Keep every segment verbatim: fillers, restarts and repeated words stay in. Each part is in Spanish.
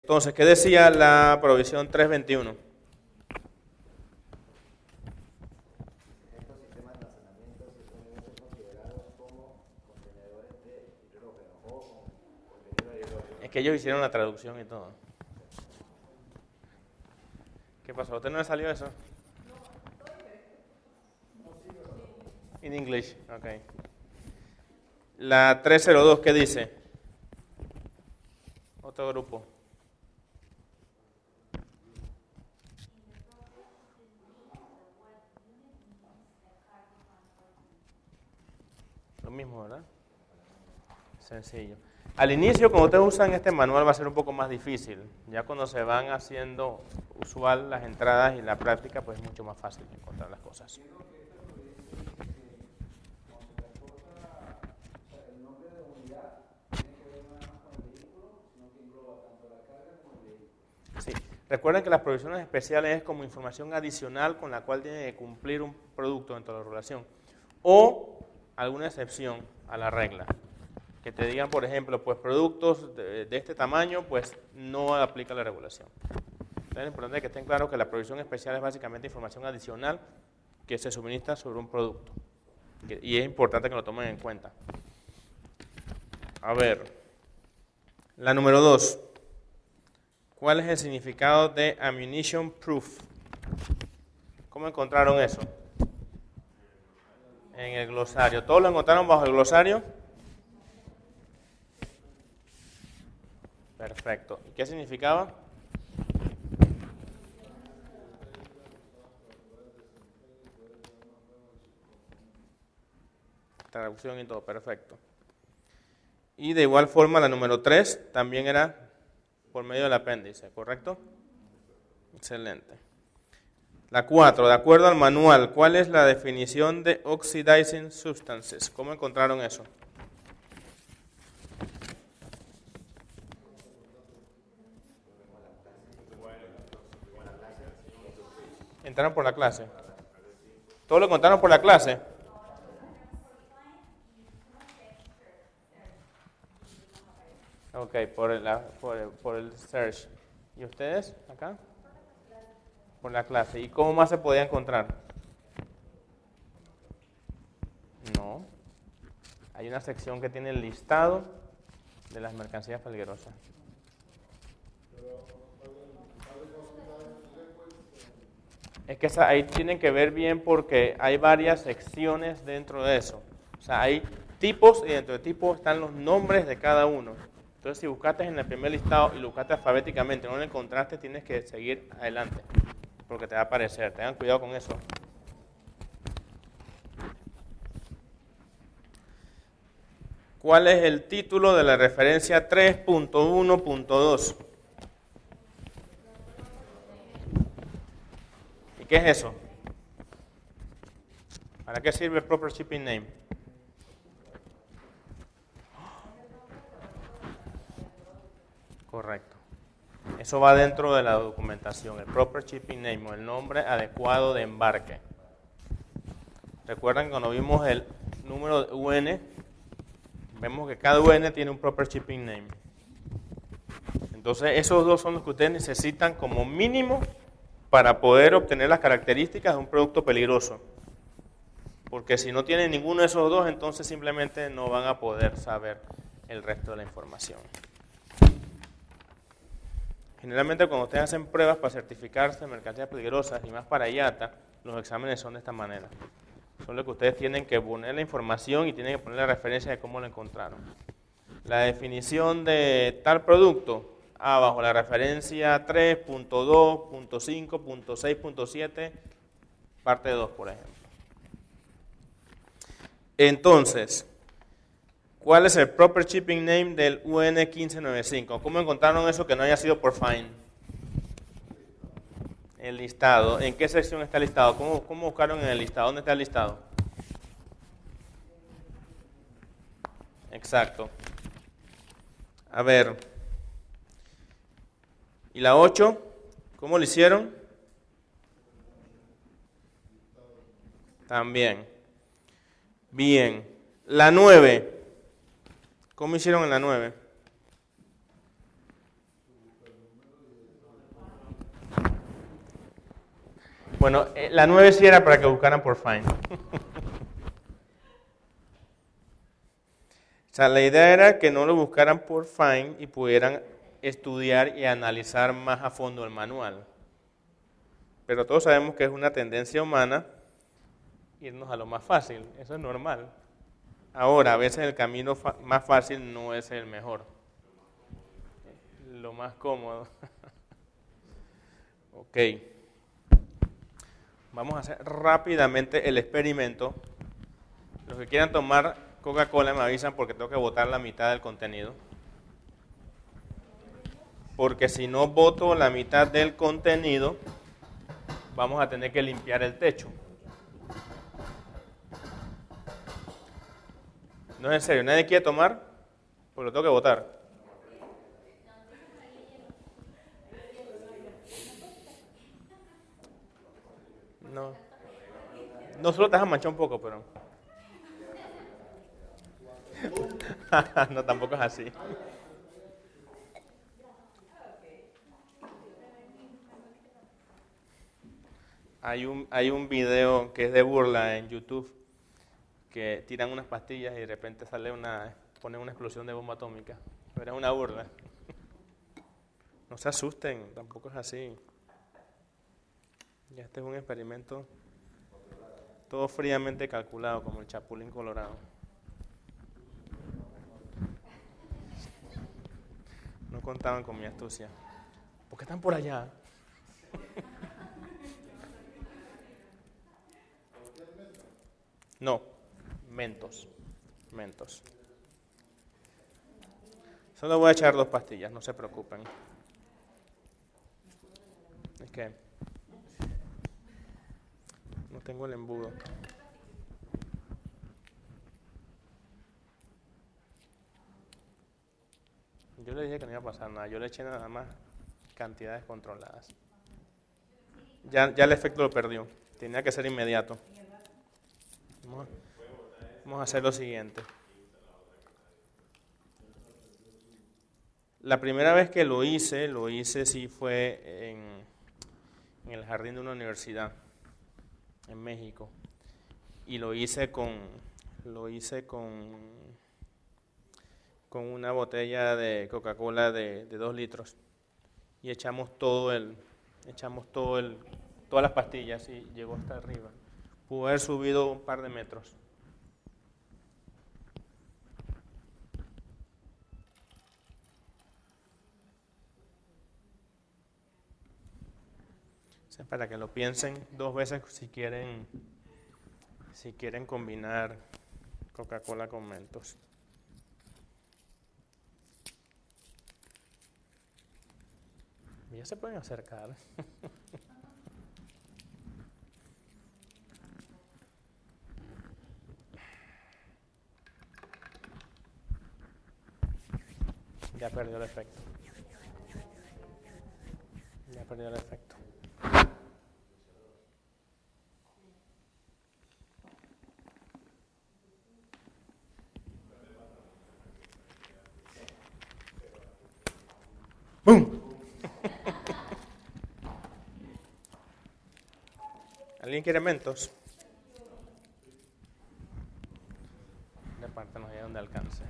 Entonces, ¿qué decía la provisión tres veintiuno? Estos sistemas de almacenamiento se pueden ser considerados como contenedores de hidrógeno o con contenido de hidrógeno. Es que ellos hicieron la traducción y todo. ¿Qué pasó? ¿A usted no le salió eso? In English, ok. La tres cero dos, ¿qué dice? Otro grupo. Lo mismo, ¿verdad? Sencillo. Al inicio, cuando ustedes usan este manual, va a ser un poco más difícil. Ya cuando se van haciendo usual las entradas y la práctica, pues es mucho más fácil encontrar las cosas. Sí. Recuerden que las provisiones especiales es como información adicional con la cual tiene que cumplir un producto dentro de la regulación. O alguna excepción a la regla. Que te digan, por ejemplo, pues productos de, de este tamaño, pues no aplica la regulación. Entonces es importante que estén claros que la provisión especial es básicamente información adicional que se suministra sobre un producto. Que, y es importante que lo tomen en cuenta. A ver, la número dos. ¿Cuál es el significado de ammunition proof? ¿Cómo encontraron eso? En el glosario. ¿Todos lo encontraron bajo el glosario? Perfecto. ¿Y qué significaba? Traducción y todo, perfecto. Y de igual forma la número tres también era por medio del apéndice, ¿correcto? Excelente. La cuatro, de acuerdo al manual, ¿cuál es la definición de oxidizing substances? ¿Cómo encontraron eso? ¿Entraron por la clase? ¿Todos lo encontraron por la clase? Ok, por el, por el, por el search. ¿Y ustedes acá? Por la clase. ¿Y cómo más se podía encontrar? No. Hay una sección que tiene el listado de las mercancías peligrosas. Es que esa, ahí tienen que ver bien porque hay varias secciones dentro de eso. O sea, hay tipos y dentro de tipos están los nombres de cada uno. Entonces, si buscaste en el primer listado y lo buscaste alfabéticamente y no lo encontraste, tienes que seguir adelante porque te va a aparecer. Tengan cuidado con eso. ¿Cuál es el título de la referencia tres punto uno punto dos? ¿Y qué es eso? ¿Para qué sirve el Proper Shipping Name? Correcto. Eso va dentro de la documentación, el Proper Shipping Name, o el nombre adecuado de embarque. Recuerdan que cuando vimos el número de U N, vemos que cada U N tiene un Proper Shipping Name. Entonces, esos dos son los que ustedes necesitan como mínimo para poder obtener las características de un producto peligroso. Porque si no tienen ninguno de esos dos, entonces simplemente no van a poder saber el resto de la información. Generalmente cuando ustedes hacen pruebas para certificarse en mercancías peligrosas y más para I A T A, los exámenes son de esta manera. Son lo que ustedes tienen que poner la información y tienen que poner la referencia de cómo lo encontraron. La definición de tal producto, ah, bajo la referencia tres punto dos punto cinco punto seis punto siete, parte dos, por ejemplo. Entonces, ¿cuál es el Proper Shipping Name del U N quince noventa y cinco? ¿Cómo encontraron eso que no haya sido por Find? El listado. ¿En qué sección está el listado? ¿Cómo, cómo buscaron en el listado? ¿Dónde está el listado? Exacto. A ver. ¿Y la ocho? ¿Cómo lo hicieron? También. Bien. La nueve. ¿Cómo hicieron en la nueve? Bueno, eh, la nueve sí era para que buscaran por find. O sea, la idea era que no lo buscaran por find y pudieran estudiar y analizar más a fondo el manual. Pero todos sabemos que es una tendencia humana irnos a lo más fácil, eso es normal. Ahora, a veces el camino fa- más fácil no es el mejor, lo más cómodo. Ok, vamos a hacer rápidamente el experimento. Los que quieran tomar Coca-Cola me avisan porque tengo que botar la mitad del contenido. Porque si no boto la mitad del contenido, vamos a tener que limpiar el techo. No es en serio, ¿nadie quiere tomar? Pues lo tengo que botar. No. No solo te vas a manchar un poco, pero... no, tampoco es así. Hay un, hay un video que es de burla en YouTube, que tiran unas pastillas y de repente sale una, ponen una explosión de bomba atómica. Pero es una burla. No se asusten, tampoco es así. Ya este es un experimento todo fríamente calculado, como el Chapulín Colorado. No contaban con mi astucia. ¿Por qué están por allá? No, mentos, mentos. Solo voy a echar dos pastillas, no se preocupen. Es que no tengo el embudo. Yo le dije que no iba a pasar nada, yo le eché nada más cantidades controladas. Ya, ya el efecto lo perdió, tenía que ser inmediato. Vamos a, vamos a hacer lo siguiente. La primera vez que lo hice, lo hice sí fue en, en el jardín de una universidad en México. Y lo hice con, lo hice con, con una botella de Coca-Cola de, de dos litros. Y echamos todo el, echamos todo el, todas las pastillas y llegó hasta arriba. Pudo haber subido un par de metros. O sea, para que lo piensen dos veces si quieren, si quieren combinar Coca-Cola con Mentos. Ya se pueden acercar. Ya perdió el efecto. Ya perdió el efecto. ¡Bum! ¿Alguien quiere Mentos? Repártanos ahí donde alcance.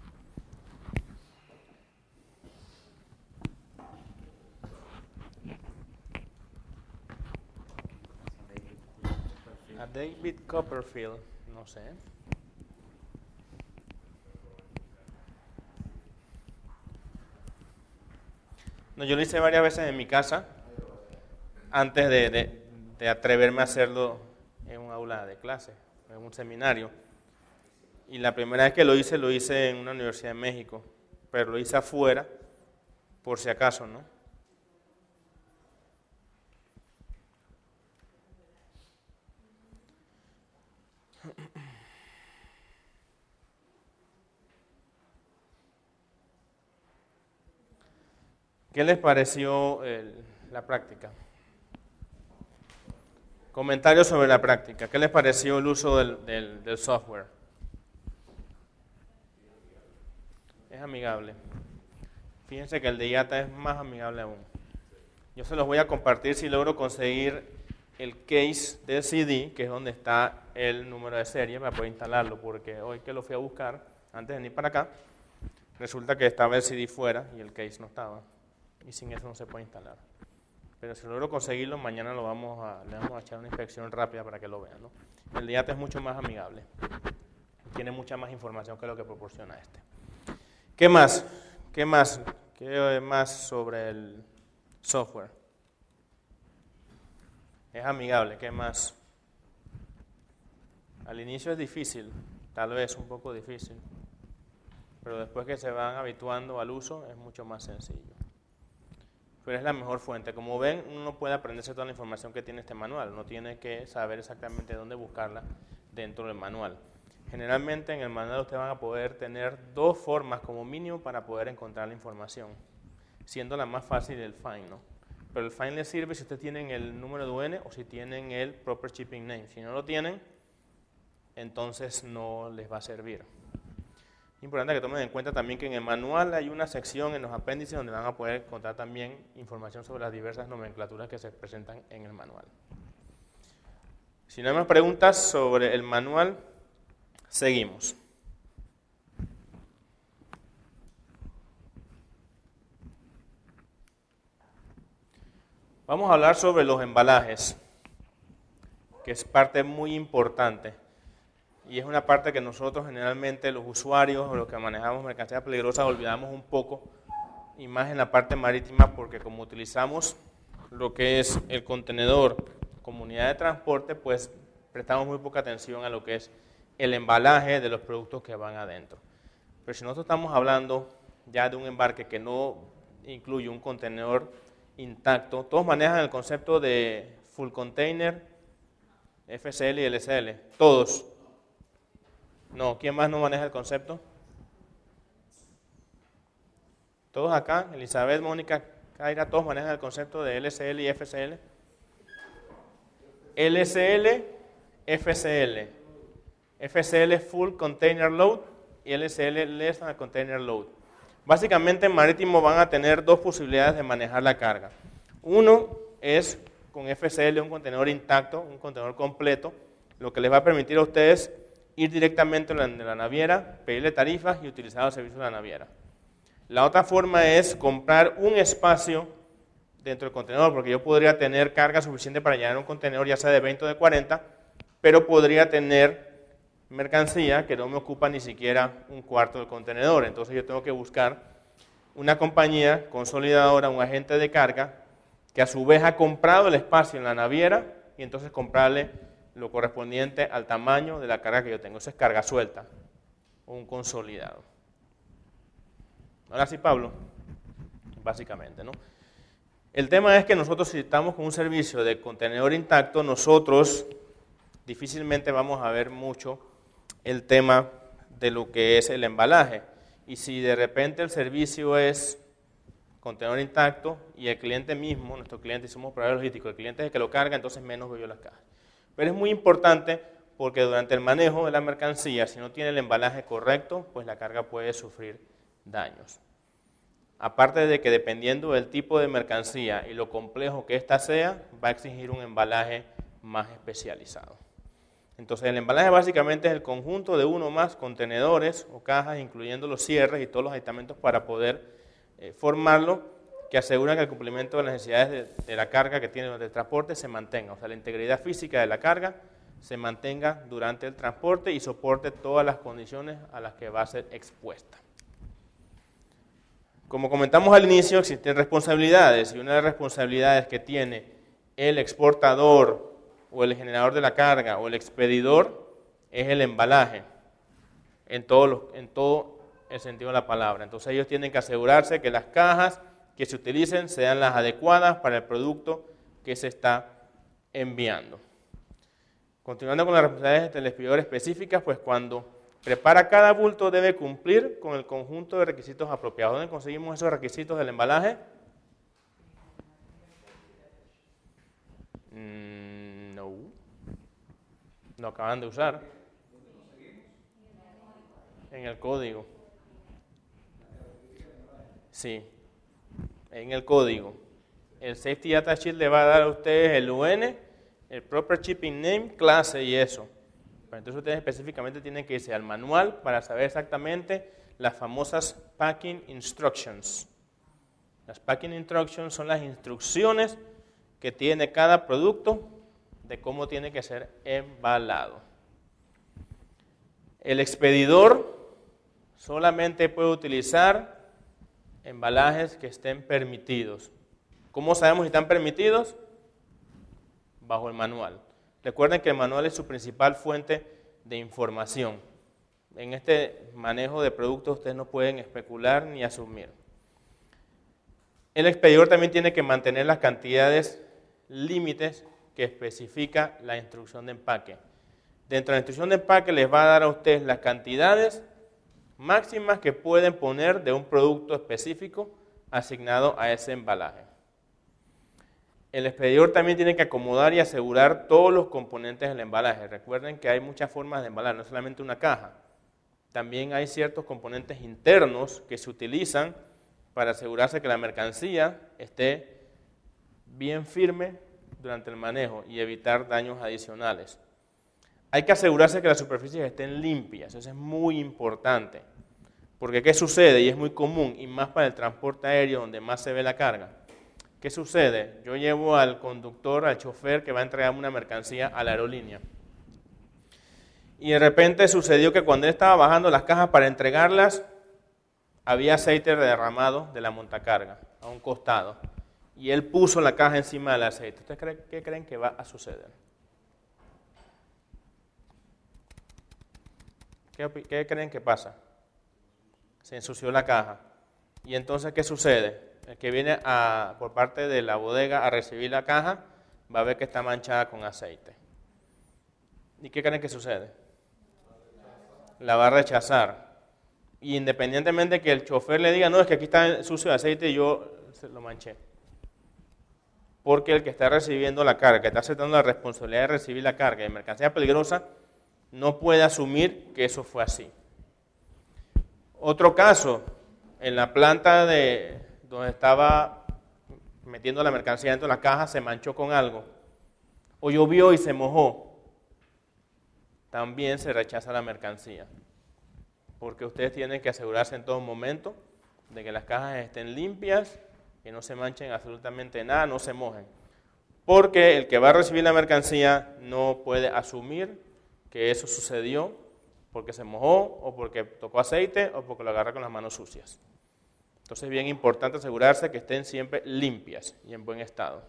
A David Copperfield, no sé. No, yo lo hice varias veces en mi casa antes de, de, de atreverme a hacerlo en un aula de clase, en un seminario. Y la primera vez que lo hice, lo hice en una universidad en México, pero lo hice afuera, por si acaso, ¿no? ¿Qué les pareció el, la práctica? Comentarios sobre la práctica. ¿Qué les pareció el uso del, del, del software? Es amigable. Fíjense que el de I A T A es más amigable aún. Yo se los voy a compartir si logro conseguir el case del C D, que es donde está el número de serie, para poder instalarlo, porque hoy que lo fui a buscar, antes de venir para acá, resulta que estaba el C D fuera y el case no estaba, y sin eso no se puede instalar. Pero si logro conseguirlo, mañana lo vamos a, le vamos a echar una inspección rápida para que lo vean, ¿no? El D I A T es mucho más amigable, tiene mucha más información que lo que proporciona este. ¿Qué más? ¿Qué más? ¿Qué más sobre el software? Es amigable, ¿qué más? Al inicio es difícil, tal vez un poco difícil, pero después que se van habituando al uso es mucho más sencillo. Pero es la mejor fuente. Como ven, uno no puede aprenderse toda la información que tiene este manual, uno tiene que saber exactamente dónde buscarla dentro del manual. Generalmente en el manual ustedes van a poder tener dos formas como mínimo para poder encontrar la información, siendo la más fácil el find, ¿no? Pero el find les sirve si ustedes tienen el número de U N o si tienen el proper shipping name. Si no lo tienen, entonces no les va a servir. Es importante que tomen en cuenta también que en el manual hay una sección en los apéndices donde van a poder encontrar también información sobre las diversas nomenclaturas que se presentan en el manual. Si no hay más preguntas sobre el manual, seguimos. Vamos a hablar sobre los embalajes, que es parte muy importante. Y es una parte que nosotros generalmente, los usuarios o los que manejamos mercancías peligrosas, olvidamos un poco, y más en la parte marítima, porque como utilizamos lo que es el contenedor como unidad de transporte, pues prestamos muy poca atención a lo que es el embalaje de los productos que van adentro. Pero si nosotros estamos hablando ya de un embarque que no incluye un contenedor intacto, todos manejan el concepto de full container, F S L y L S L, todos. No, ¿quién más no maneja el concepto? Todos acá, Elizabeth, Mónica, Kaira, todos manejan el concepto de L S L y F S L. L S L, F S L. F S L Full Container Load y L S L Less than Container Load. Básicamente en marítimo van a tener dos posibilidades de manejar la carga. Uno es con F S L un contenedor intacto, un contenedor completo, lo que les va a permitir a ustedes ir directamente a la, la naviera, pedirle tarifas y utilizar los servicios de la naviera. La otra forma es comprar un espacio dentro del contenedor, porque yo podría tener carga suficiente para llenar un contenedor, ya sea de veinte o de cuarenta, pero podría tener mercancía que no me ocupa ni siquiera un cuarto del contenedor. Entonces yo tengo que buscar una compañía consolidadora, un agente de carga, que a su vez ha comprado el espacio en la naviera y entonces comprarle lo correspondiente al tamaño de la carga que yo tengo. Eso es carga suelta o un consolidado. Ahora sí, Pablo, básicamente, ¿no? El tema es que nosotros, si estamos con un servicio de contenedor intacto, nosotros difícilmente vamos a ver mucho el tema de lo que es el embalaje. Y si de repente el servicio es contenedor intacto y el cliente mismo, nuestro cliente, somos proveedores logísticos, el cliente es el que lo carga, entonces menos veo yo las cajas. Pero es muy importante porque durante el manejo de la mercancía, si no tiene el embalaje correcto, pues la carga puede sufrir daños. Aparte de que dependiendo del tipo de mercancía y lo complejo que ésta sea, va a exigir un embalaje más especializado. Entonces el embalaje básicamente es el conjunto de uno o más contenedores o cajas, incluyendo los cierres y todos los aditamentos para poder eh, formarlo, que aseguran que el cumplimiento de las necesidades de, de la carga que tiene el transporte se mantenga. O sea, la integridad física de la carga se mantenga durante el transporte y soporte todas las condiciones a las que va a ser expuesta. Como comentamos al inicio, existen responsabilidades y una de las responsabilidades que tiene el exportador o el generador de la carga o el expedidor es el embalaje en todo, lo, en todo el sentido de la palabra. Entonces ellos tienen que asegurarse que las cajas que se utilicen sean las adecuadas para el producto que se está enviando. Continuando con las responsabilidades del expedidor específicas, pues cuando prepara cada bulto debe cumplir con el conjunto de requisitos apropiados. ¿Dónde conseguimos esos requisitos del embalaje? Mm, no. Lo acaban de usar. En el código. Sí. En el código. El Safety Data Sheet le va a dar a ustedes el U N, el proper shipping name, clase y eso. Pero entonces ustedes específicamente tienen que irse al manual para saber exactamente las famosas packing instructions. Las packing instructions son las instrucciones que tiene cada producto de cómo tiene que ser embalado. El expedidor solamente puede utilizar embalajes que estén permitidos. ¿Cómo sabemos si están permitidos? Bajo el manual. Recuerden que el manual es su principal fuente de información. En este manejo de productos ustedes no pueden especular ni asumir. El expedidor también tiene que mantener las cantidades límites que especifica la instrucción de empaque. Dentro de la instrucción de empaque les va a dar a ustedes las cantidades máximas que pueden poner de un producto específico asignado a ese embalaje. El expedidor también tiene que acomodar y asegurar todos los componentes del embalaje. Recuerden que hay muchas formas de embalar, no solamente una caja. También hay ciertos componentes internos que se utilizan para asegurarse que la mercancía esté bien firme durante el manejo y evitar daños adicionales. Hay que asegurarse que las superficies estén limpias, eso es muy importante. Porque ¿qué sucede? Y es muy común, y más para el transporte aéreo donde más se ve la carga. ¿Qué sucede? Yo llevo al conductor, al chofer que va a entregar una mercancía a la aerolínea. Y de repente sucedió que cuando él estaba bajando las cajas para entregarlas, había aceite derramado de la montacarga a un costado. Y él puso la caja encima del aceite. ¿Ustedes creen, qué creen que va a suceder? ¿Qué, qué creen que pasa? Se ensució la caja. ¿Y entonces qué sucede? El que viene a, por parte de la bodega a recibir la caja va a ver que está manchada con aceite. ¿Y qué creen que sucede? La va a rechazar. Y independientemente que el chofer le diga, no, es que aquí está sucio de aceite y yo se lo manché. Porque el que está recibiendo la carga, que está aceptando la responsabilidad de recibir la carga de mercancía peligrosa, no puede asumir que eso fue así. Otro caso, en la planta de donde estaba metiendo la mercancía dentro de la caja, se manchó con algo. O llovió y se mojó. También se rechaza la mercancía. Porque ustedes tienen que asegurarse en todo momento de que las cajas estén limpias, que no se manchen absolutamente nada, no se mojen. Porque el que va a recibir la mercancía no puede asumir que eso sucedió porque se mojó o porque tocó aceite o porque lo agarra con las manos sucias. Entonces es bien importante asegurarse que estén siempre limpias y en buen estado.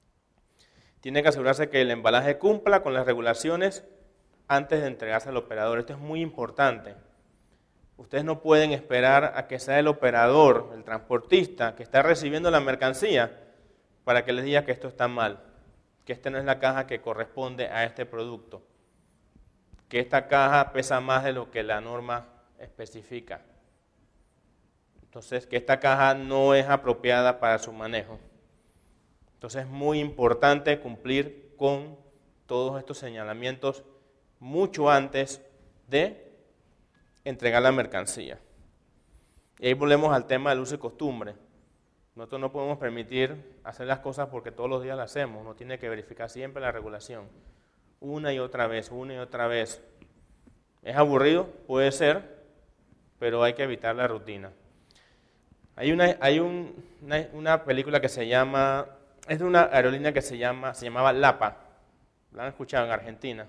Tiene que asegurarse que el embalaje cumpla con las regulaciones antes de entregarse al operador. Esto es muy importante. Ustedes no pueden esperar a que sea el operador, el transportista, que está recibiendo la mercancía para que les diga que esto está mal, que esta no es la caja que corresponde a este producto, que esta caja pesa más de lo que la norma especifica. Entonces, que esta caja no es apropiada para su manejo. Entonces, es muy importante cumplir con todos estos señalamientos mucho antes de entregar la mercancía. Y ahí volvemos al tema del uso y costumbre. Nosotros no podemos permitir hacer las cosas porque todos los días las hacemos. Uno tiene que verificar siempre la regulación. Una y otra vez, una y otra vez. ¿Es aburrido? Puede ser, pero hay que evitar la rutina. Hay una, hay un, una, una película que se llama, es de una aerolínea que se llama, se llamaba LAPA. ¿La han escuchado en Argentina?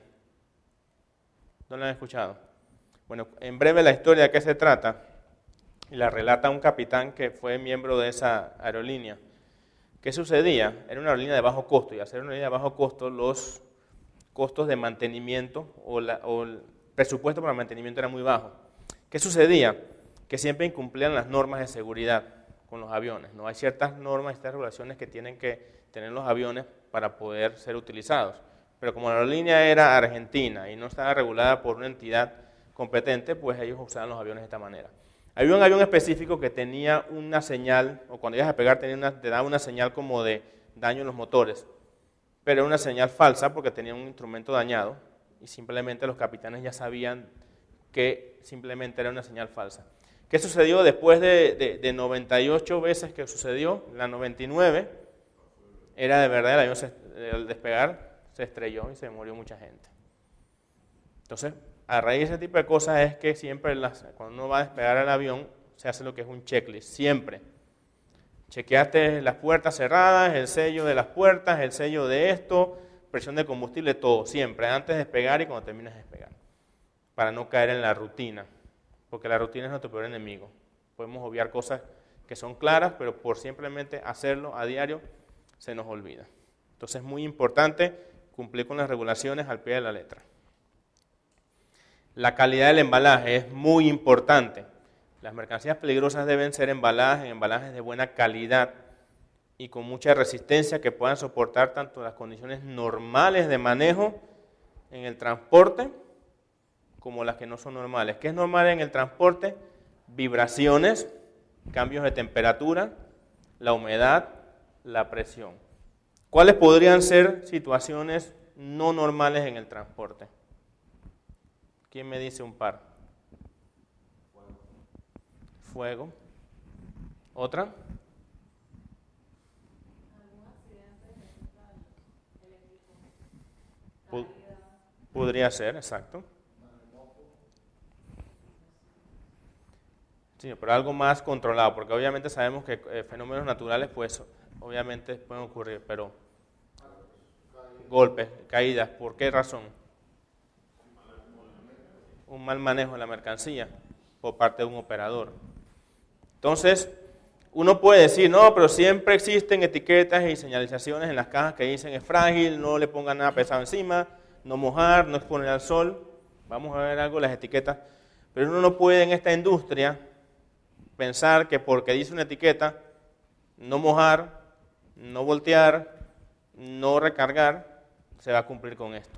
¿No la han escuchado? Bueno, en breve la historia de qué se trata, y la relata un capitán que fue miembro de esa aerolínea. ¿Qué sucedía? Era una aerolínea de bajo costo, y al ser una aerolínea de bajo costo, los costos de mantenimiento o, la, o el presupuesto para mantenimiento era muy bajo. ¿Qué sucedía? Que siempre incumplían las normas de seguridad con los aviones. No hay ciertas normas y ciertas regulaciones que tienen que tener los aviones para poder ser utilizados. Pero como la aerolínea era argentina y no estaba regulada por una entidad competente, pues ellos usaban los aviones de esta manera. Había un avión específico que tenía una señal, o cuando ibas a pegar tenía una, te daba una señal como de daño en los motores, pero era una señal falsa porque tenía un instrumento dañado y simplemente los capitanes ya sabían que simplemente era una señal falsa. ¿Qué sucedió después de, de, de noventa y ocho veces que sucedió? La noventa y nueve era de verdad el avión se, al despegar se estrelló y se murió mucha gente. Entonces, a raíz de ese tipo de cosas es que siempre las, cuando uno va a despegar el avión, se hace lo que es un checklist, siempre. Chequeaste las puertas cerradas, el sello de las puertas, el sello de esto, presión de combustible, todo, siempre, antes de despegar y cuando termines de despegar, para no caer en la rutina, porque la rutina es nuestro peor enemigo. Podemos obviar cosas que son claras, pero por simplemente hacerlo a diario se nos olvida. Entonces es muy importante cumplir con las regulaciones al pie de la letra. La calidad del embalaje es muy importante. Las mercancías peligrosas deben ser embaladas en embalajes de buena calidad y con mucha resistencia que puedan soportar tanto las condiciones normales de manejo en el transporte como las que no son normales. ¿Qué es normal en el transporte? Vibraciones, cambios de temperatura, la humedad, la presión. ¿Cuáles podrían ser situaciones no normales en el transporte? ¿Quién me dice un par? Fuego. Fuego. ¿Otra? ¿Algún accidente eléctrico? Pod- Podría ser, exacto. Sí, pero algo más controlado, porque obviamente sabemos que eh, fenómenos naturales, pues, obviamente pueden ocurrir, pero golpes, caídas, ¿por qué razón? Un mal manejo de la mercancía por parte de un operador. Entonces, uno puede decir, no, pero siempre existen etiquetas y señalizaciones en las cajas que dicen es frágil, no le pongan nada pesado encima, no mojar, no exponer al sol. Vamos a ver algo las etiquetas. Pero uno no puede en esta industria pensar que porque dice una etiqueta, no mojar, no voltear, no recargar, se va a cumplir con esto.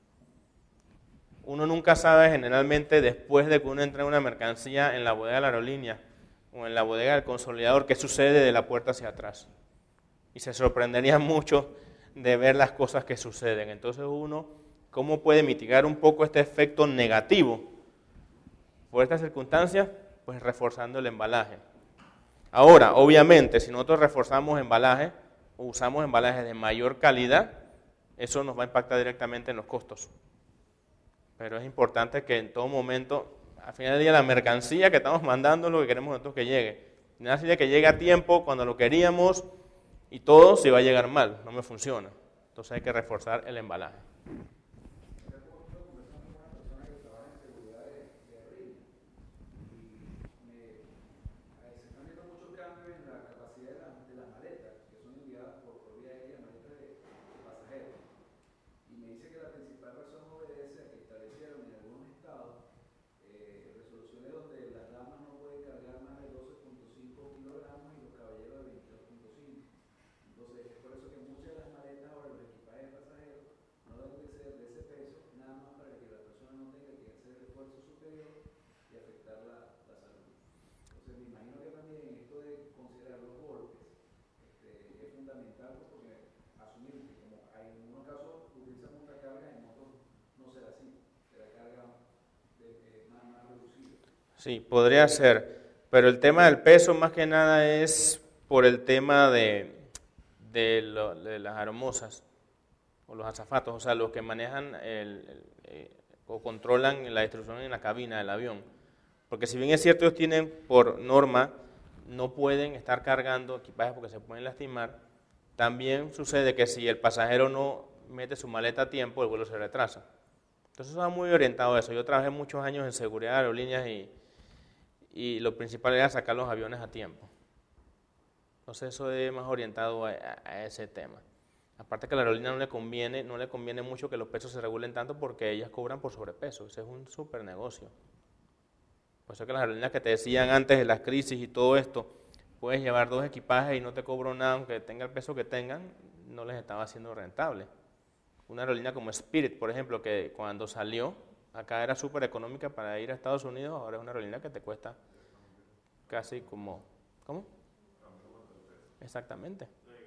Uno nunca sabe generalmente después de que uno entra en una mercancía en la bodega de la aerolínea o en la bodega del consolidador qué sucede de la puerta hacia atrás. Y se sorprendería mucho de ver las cosas que suceden. Entonces uno, ¿cómo puede mitigar un poco este efecto negativo por estas circunstancias? Pues reforzando el embalaje. Ahora, obviamente, si nosotros reforzamos embalaje o usamos embalajes de mayor calidad, eso nos va a impactar directamente en los costos. Pero es importante que en todo momento, al final del día, la mercancía que estamos mandando es lo que queremos nosotros que llegue. Nada sirve que llegue a tiempo, cuando lo queríamos, y todo se va a llegar mal, no me funciona. Entonces hay que reforzar el embalaje. Sí, podría ser, pero el tema del peso más que nada es por el tema de, de, lo, de las aeromosas o los azafatos, o sea, los que manejan el, el, eh, o controlan la distribución en la cabina del avión. Porque si bien es cierto, ellos tienen por norma, no pueden estar cargando equipajes porque se pueden lastimar, también sucede que si el pasajero no mete su maleta a tiempo, el vuelo se retrasa. Entonces eso va muy orientado a eso. Yo trabajé muchos años en seguridad de aerolíneas y y lo principal era sacar los aviones a tiempo. Entonces eso es más orientado a, a, a ese tema. Aparte que a la aerolínea no le conviene, no le conviene mucho que los pesos se regulen tanto porque ellas cobran por sobrepeso. Ese es un súper negocio. Por eso que las aerolíneas que te decían antes de las crisis y todo esto, puedes llevar dos equipajes y no te cobro nada, aunque tenga el peso que tengan, no les estaba haciendo rentable. Una aerolínea como Spirit, por ejemplo, que cuando salió, acá era súper económica para ir a Estados Unidos, ahora es una aerolínea que te cuesta casi como... ¿Cómo? Exactamente.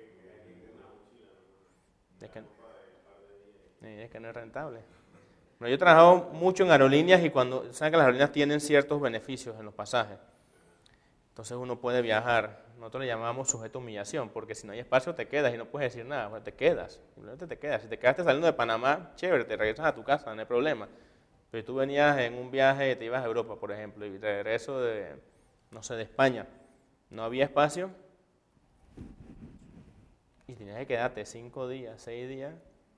Es que, es que no es rentable. Pero yo he trabajado mucho en aerolíneas y cuando... Saben que las aerolíneas tienen ciertos beneficios en los pasajes. Entonces uno puede viajar, nosotros le llamamos sujeto a humillación, porque si no hay espacio te quedas y no puedes decir nada, pues te quedas, simplemente te quedas. Si te quedaste saliendo de Panamá, chévere, te regresas a tu casa, no hay problema. Pero tú venías en un viaje, te ibas a Europa, por ejemplo, y regreso de, no sé, de España, no había espacio y tenías que quedarte cinco días, seis días.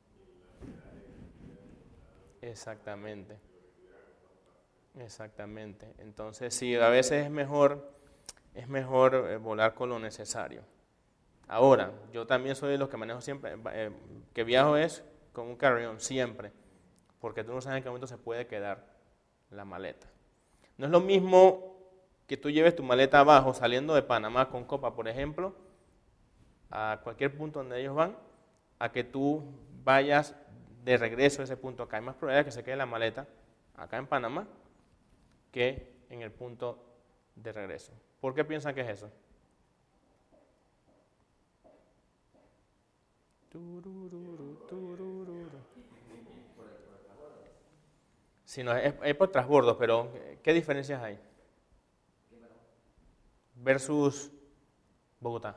Exactamente, exactamente. Entonces sí, a veces es mejor, es mejor eh, volar con lo necesario. Ahora, yo también soy de los que manejo siempre, eh, que viajo es con un carry-on siempre, porque tú no sabes en qué momento se puede quedar la maleta. No es lo mismo que tú lleves tu maleta abajo saliendo de Panamá con Copa, por ejemplo, a cualquier punto donde ellos van, a que tú vayas de regreso a ese punto acá. Hay más probabilidad que se quede la maleta acá en Panamá que en el punto de regreso. ¿Por qué piensan que es eso? Turururu, turururu. Sí, no, es, es por transbordo, pero ¿qué diferencias hay? Versus Bogotá.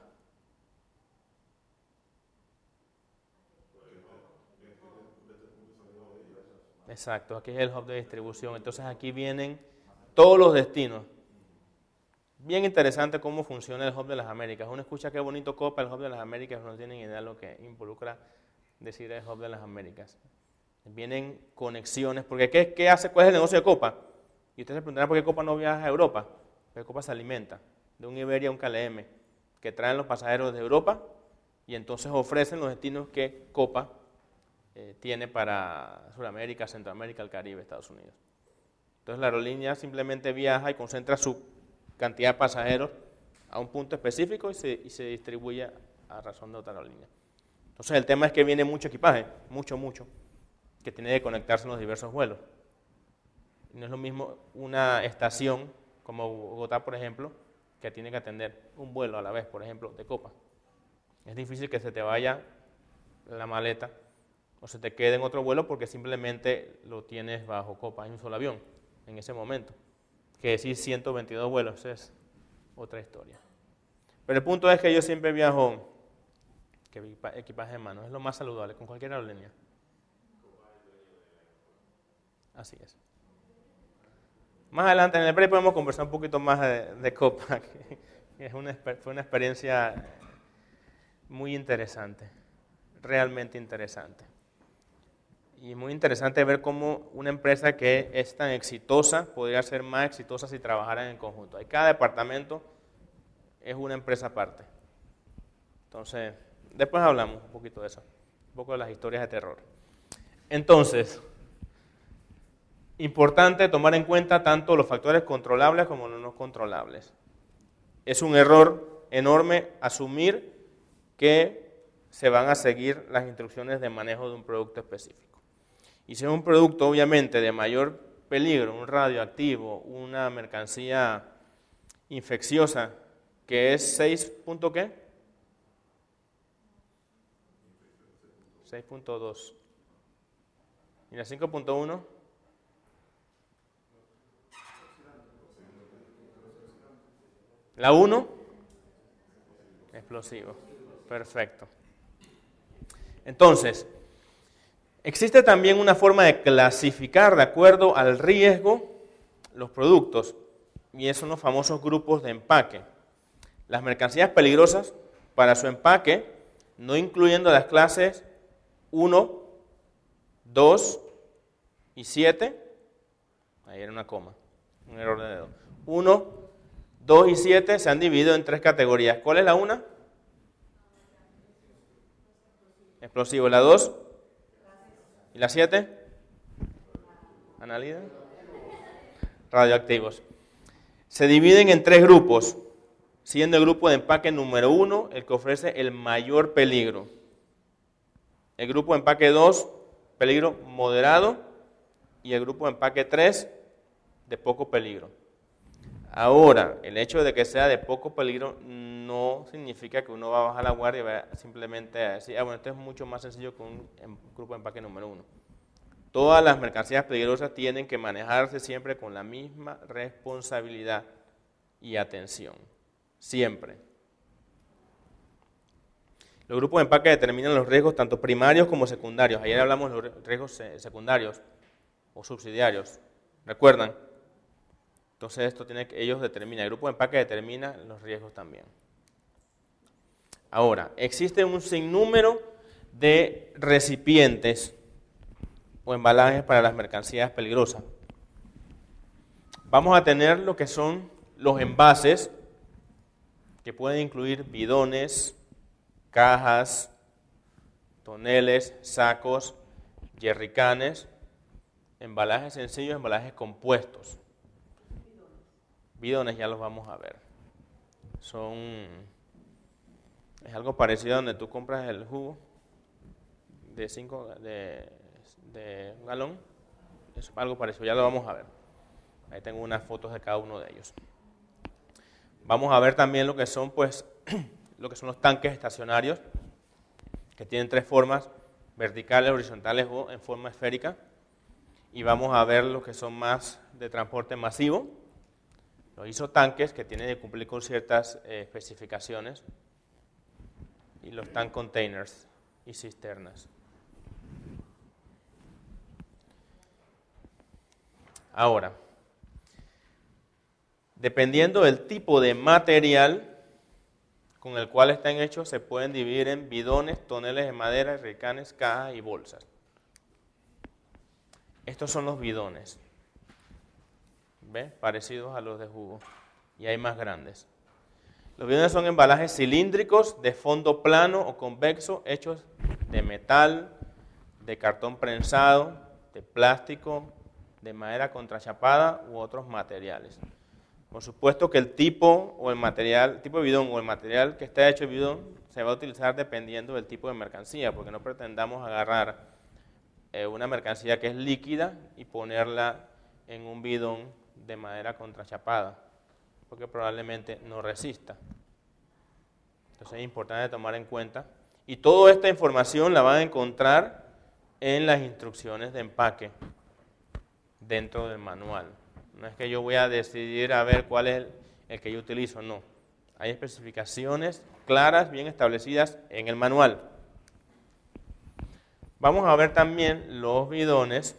Exacto, aquí es el hub de distribución. Entonces aquí vienen todos los destinos. Bien interesante cómo funciona el hub de las Américas. Uno escucha qué bonito Copa, el hub de las Américas, no tienen idea de lo que involucra decir el hub de las Américas. Vienen conexiones, porque ¿qué, qué hace? ¿Cuál es el negocio de Copa? Y ustedes se preguntarán por qué Copa no viaja a Europa. Porque Copa se alimenta de un Iberia a un K L M, que traen los pasajeros de Europa y entonces ofrecen los destinos que Copa eh, tiene para Sudamérica, Centroamérica, el Caribe, Estados Unidos. Entonces la aerolínea simplemente viaja y concentra su cantidad de pasajeros a un punto específico y se, y se distribuye a razón de otra aerolínea. Entonces el tema es que viene mucho equipaje, mucho, mucho, que tiene que conectarse en los diversos vuelos. No es lo mismo una estación como Bogotá, por ejemplo, que tiene que atender un vuelo a la vez, por ejemplo, de Copa. Es difícil que se te vaya la maleta o se te quede en otro vuelo porque simplemente lo tienes bajo Copa en un solo avión en ese momento. Que decir ciento veintidós vuelos es otra historia. Pero el punto es que yo siempre viajo que equipaje de mano, es lo más saludable con cualquier aerolínea. Así es. Más adelante en el break podemos conversar un poquito más de, de Copa, que es una, fue una experiencia muy interesante, realmente interesante. Y muy interesante ver cómo una empresa que es tan exitosa podría ser más exitosa si trabajaran en conjunto. Y cada departamento es una empresa aparte. Entonces, después hablamos un poquito de eso, un poco de las historias de terror. Entonces, importante tomar en cuenta tanto los factores controlables como los no controlables. Es un error enorme asumir que se van a seguir las instrucciones de manejo de un producto específico. Y si es un producto obviamente de mayor peligro, un radioactivo, una mercancía infecciosa, que es seis. ¿Qué? seis punto dos. ¿Y la cinco punto uno? La uno, explosivo. Perfecto. Entonces, existe también una forma de clasificar de acuerdo al riesgo los productos, y esos son los famosos grupos de empaque. Las mercancías peligrosas para su empaque, no incluyendo las clases uno, dos y siete, ahí era una coma, un error de dedo. uno, dos y siete se han dividido en tres categorías. ¿Cuál es la una? Explosivo. ¿La dos? ¿Y la siete? ¿Analida? Radioactivos. Se dividen en tres grupos, siendo el grupo de empaque número uno el que ofrece el mayor peligro. El grupo de empaque dos, peligro moderado, y el grupo de empaque tres, de poco peligro. Ahora, el hecho de que sea de poco peligro no significa que uno va a bajar la guardia y va simplemente a decir, ah, bueno, esto es mucho más sencillo que un grupo de empaque número uno. Todas las mercancías peligrosas tienen que manejarse siempre con la misma responsabilidad y atención. Siempre. Los grupos de empaque determinan los riesgos tanto primarios como secundarios. Ayer hablamos de los riesgos secundarios o subsidiarios. ¿Recuerdan? Entonces esto tiene que, ellos determinan, el grupo de empaque determina los riesgos también. Ahora, existe un sinnúmero de recipientes o embalajes para las mercancías peligrosas. Vamos a tener lo que son los envases, que pueden incluir bidones, cajas, toneles, sacos, jerrycanes, embalajes sencillos, embalajes compuestos. Bidones ya los vamos a ver. Son, es algo parecido a donde tú compras el jugo de cinco de, de un galón. Es algo parecido, ya lo vamos a ver. Ahí tengo unas fotos de cada uno de ellos. Vamos a ver también lo que son, pues, lo que son los tanques estacionarios, que tienen tres formas, verticales, horizontales o en forma esférica. Y vamos a ver lo que son más de transporte masivo, los isotanques, que tienen que cumplir con ciertas eh, especificaciones, y los tank containers y cisternas. Ahora, dependiendo del tipo de material con el cual están hechos, se pueden dividir en bidones, toneles de madera, jerrycanes, cajas y bolsas. Estos son los bidones, ¿ves? Parecidos a los de jugo, y hay más grandes. Los bidones son embalajes cilíndricos de fondo plano o convexo, hechos de metal, de cartón prensado, de plástico, de madera contrachapada u otros materiales. Por supuesto que el tipo o el material, tipo de bidón o el material que está hecho el bidón se va a utilizar dependiendo del tipo de mercancía, porque no pretendamos agarrar eh, una mercancía que es líquida y ponerla en un bidón de madera contrachapada, porque probablemente no resista. Entonces es importante tomar en cuenta. Y toda esta información la van a encontrar en las instrucciones de empaque dentro del manual. No es que yo voy a decidir a ver cuál es el, el que yo utilizo, no. Hay especificaciones claras, bien establecidas en el manual. Vamos a ver también los bidones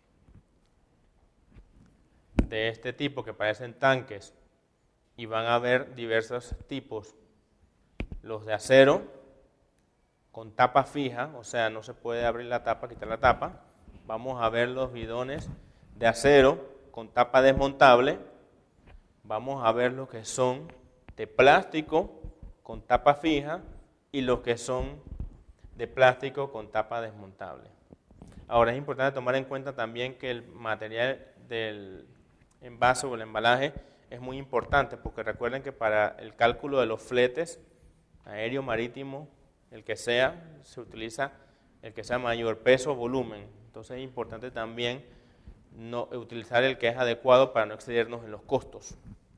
de este tipo que parecen tanques, y van a haber diversos tipos. Los de acero con tapa fija, o sea, no se puede abrir la tapa, quitar la tapa. Vamos a ver los bidones de acero con tapa desmontable. Vamos a ver los que son de plástico con tapa fija y los que son de plástico con tapa desmontable. Ahora es importante tomar en cuenta también que el material del envase o el embalaje es muy importante, porque recuerden que para el cálculo de los fletes, aéreo, marítimo, el que sea, se utiliza el que sea mayor peso o volumen. Entonces es importante también no utilizar el que es adecuado para no excedernos en los costos.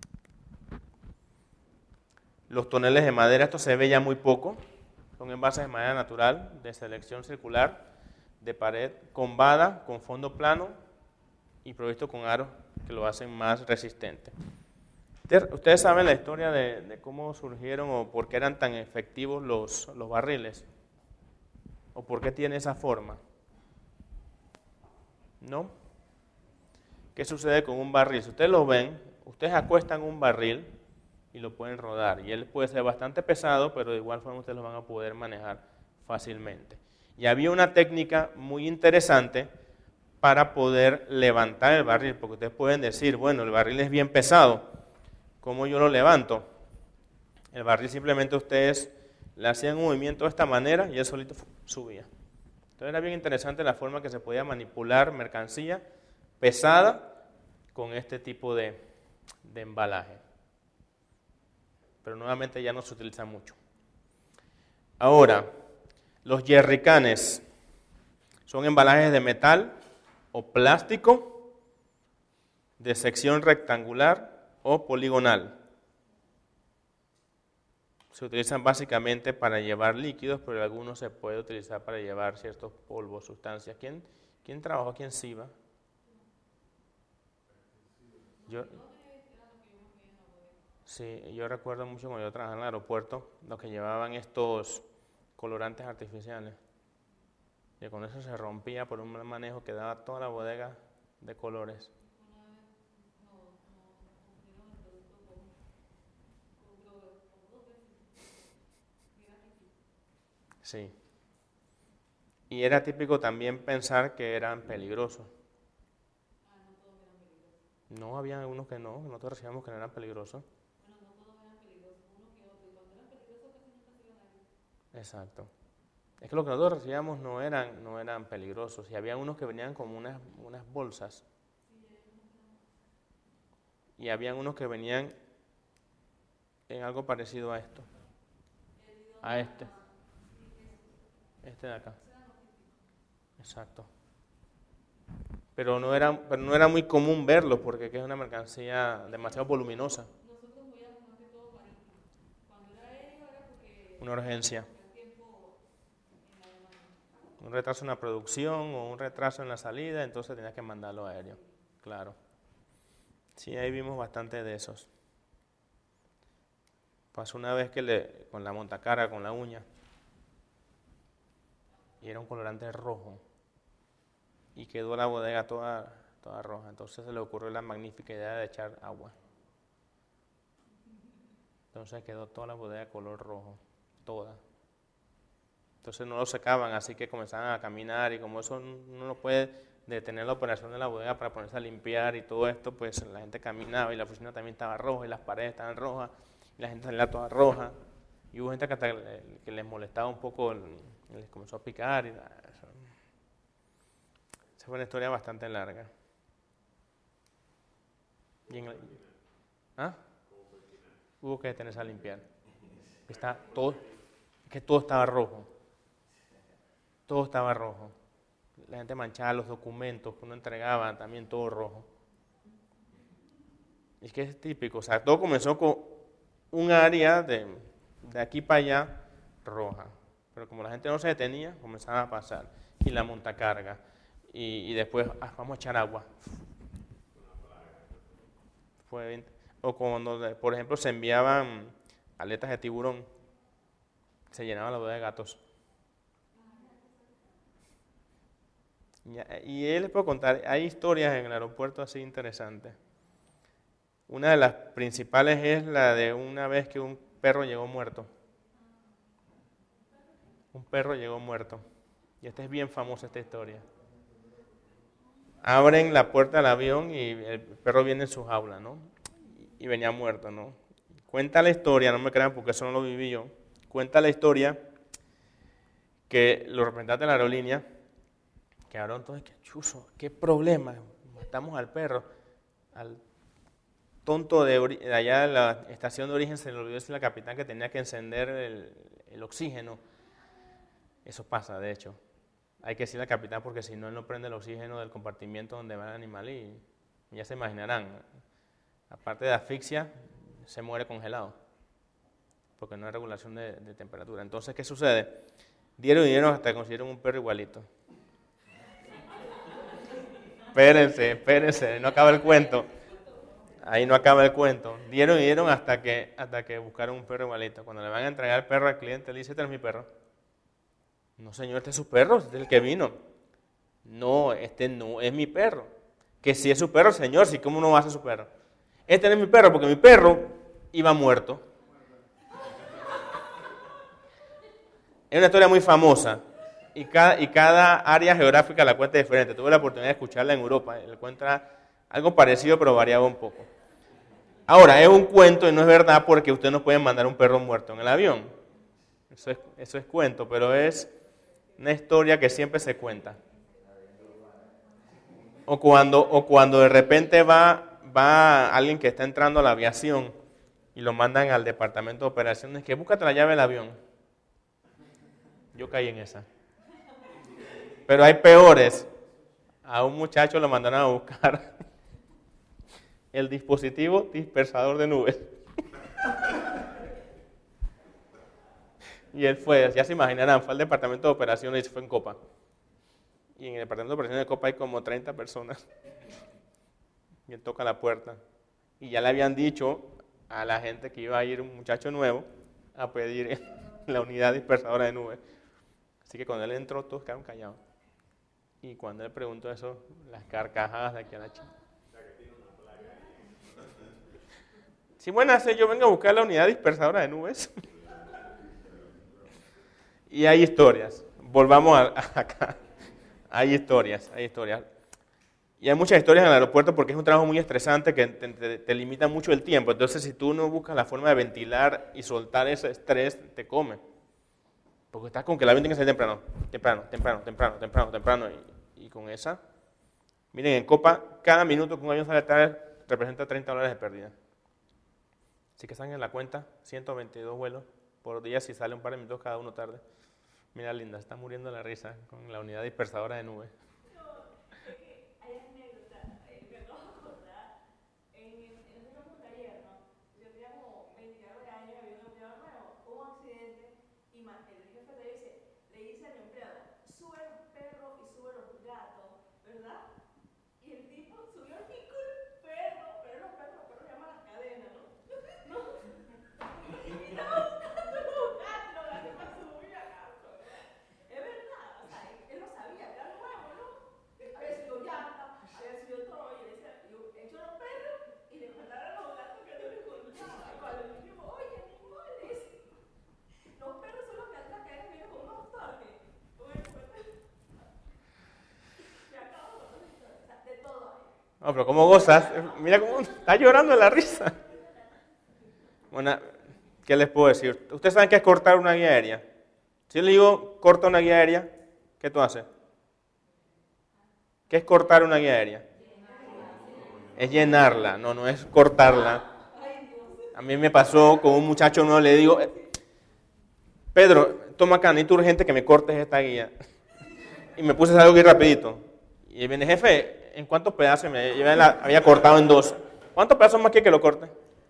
Los toneles de madera, esto se ve ya muy poco, son envases de madera natural, de selección circular, de pared combada, con fondo plano y provisto con aros que lo hacen más resistente. Ustedes saben la historia de, de cómo surgieron o por qué eran tan efectivos los, los barriles, o por qué tiene esa forma, ¿no? ¿Qué sucede con un barril? Si ustedes lo ven, ustedes acuestan un barril y lo pueden rodar. Y él puede ser bastante pesado, pero de igual forma ustedes lo van a poder manejar fácilmente. Y había una técnica muy interesante para poder levantar el barril, porque ustedes pueden decir, bueno, el barril es bien pesado, ¿cómo yo lo levanto? El barril simplemente ustedes le hacían un movimiento de esta manera y él solito subía. Entonces era bien interesante la forma que se podía manipular mercancía pesada con este tipo de, de embalaje. Pero nuevamente ya no se utiliza mucho. Ahora, los jerrycanes son embalajes de metal o plástico de sección rectangular o poligonal. Se utilizan básicamente para llevar líquidos, pero algunos se puede utilizar para llevar ciertos polvos, sustancias. ¿Quién, quién trabajó aquí en SIVA? Yo, Sí, yo recuerdo mucho cuando yo trabajaba en el aeropuerto, los que llevaban estos colorantes artificiales. Y con eso se rompía por un mal manejo que daba toda la bodega de colores. Sí. Y era típico también pensar que eran peligrosos. No, había algunos que no, que nosotros recibíamos que no eran peligrosos. Exacto. Es que lo que nosotros recibíamos no eran, no eran peligrosos. Y había unos que venían como unas, unas bolsas. Y había unos que venían en algo parecido a esto. A este. Este de acá. Exacto. Pero no era, pero no era muy común verlo porque es una mercancía demasiado voluminosa. Una urgencia. Un retraso en la producción o un retraso en la salida, entonces tenías que mandarlo aéreo. Claro. Sí, ahí vimos bastante de esos. Pasó una vez que le, con la montacara, con la uña, y era un colorante rojo, y quedó la bodega toda, toda roja. Entonces se le ocurrió la magnífica idea de echar agua. Entonces quedó toda la bodega color rojo, toda. Entonces no lo secaban, así que comenzaban a caminar, y como eso no lo puede detener la operación de la bodega para ponerse a limpiar y todo esto, pues la gente caminaba y la oficina también estaba roja y las paredes estaban rojas y la gente salía toda roja. Y hubo gente que hasta que les molestaba un poco, les comenzó a picar. Y eso. Esa fue una historia bastante larga. Y en el, ¿ah? Hubo que detenerse a limpiar. Está todo, que todo estaba rojo. Todo estaba rojo. La gente manchaba los documentos que uno entregaba, también todo rojo. Es que es típico. O sea, todo comenzó con un área de, de aquí para allá roja. Pero como la gente no se detenía, comenzaba a pasar. Y la montacarga. Y, y después, ah, vamos a echar agua. Fue bien. O cuando, por ejemplo, se enviaban aletas de tiburón, se llenaba la bodega de gatos. Y él les puedo contar, hay historias en el aeropuerto así interesantes. Una de las principales es la de una vez que un perro llegó muerto. Un perro llegó muerto. Y esta es bien famosa esta historia. Abren la puerta del avión y el perro viene en su jaula, ¿no? Y venía muerto, ¿no? Cuenta la historia, no me crean porque eso no lo viví yo. Cuenta la historia que los representantes de la aerolínea quedaron todos, qué chuzo, qué problema, matamos al perro, al tonto de, de allá de la estación de origen se le olvidó decir al capitán que tenía que encender el, el oxígeno. Eso pasa, de hecho. Hay que decirle al capitán porque si no, él no prende el oxígeno del compartimiento donde va el animal y ya se imaginarán. Aparte de asfixia, se muere congelado porque no hay regulación de, de temperatura. Entonces, ¿qué sucede? Dieron y dieron hasta que consiguieron un perro igualito. Espérense, espérense, no acaba el cuento. Ahí no acaba el cuento. Dieron y dieron hasta que, hasta que buscaron un perro igualito. Cuando le van a entregar el perro al cliente, le dice, este es mi perro. No, señor, este es su perro, este es el que vino. No, este no es mi perro. Que si es su perro, señor, si cómo no va a ser su perro. Este no es mi perro, porque mi perro iba muerto. Es una historia muy famosa. Y cada, y cada área geográfica la cuenta diferente. Tuve la oportunidad de escucharla en Europa. Él cuenta algo parecido, pero variaba un poco. Ahora, es un cuento y no es verdad porque usted no puede mandar un perro muerto en el avión. Eso es, eso es cuento, pero es una historia que siempre se cuenta. O cuando, o cuando de repente va, va alguien que está entrando a la aviación y lo mandan al departamento de operaciones que búscate la llave del avión. Yo caí en esa. Pero hay peores. A un muchacho lo mandaron a buscar el dispositivo dispersador de nubes. Y él fue, ya se imaginarán, fue al departamento de operaciones y se fue en copa. Y en el departamento de operaciones de copa hay como treinta personas. Y él toca la puerta. Y ya le habían dicho a la gente que iba a ir un muchacho nuevo a pedir la unidad dispersadora de nubes. Así que cuando él entró, todos quedaron callados. Y cuando él preguntó eso, las carcajadas de aquí a la chica. Si buenas, yo vengo a buscar la unidad dispersadora de nubes. Y hay historias. Volvamos a, a acá. Hay historias, hay historias. Y hay muchas historias en el aeropuerto porque es un trabajo muy estresante que te, te, te limita mucho el tiempo. Entonces, si tú no buscas la forma de ventilar y soltar ese estrés, te come. Porque estás con que el avión tiene que salir temprano, temprano, temprano, temprano, temprano, temprano. Y, y con esa, miren, en Copa, cada minuto que un avión sale tarde representa treinta dólares de pérdida. Así que están en la cuenta, ciento veintidós vuelos por día si sale un par de minutos cada uno tarde. Mira, Linda, está muriendo de la risa con la unidad dispersadora de nubes. No, pero ¿cómo gozas? Mira cómo está llorando de la risa. Bueno, ¿qué les puedo decir? ¿Ustedes saben qué es cortar una guía aérea? Si yo le digo, corta una guía aérea, ¿qué tú haces? ¿Qué es cortar una guía aérea? Es llenarla, no, no es cortarla. A mí me pasó con un muchacho nuevo, le digo, Pedro, toma acá, necesito urgente que me cortes esta guía. Y me puse a hacer algo aquí rapidito. Y viene, jefe, ¿en cuántos pedazos? Me la, había cortado en dos. ¿Cuántos pedazos más quiere que lo corte?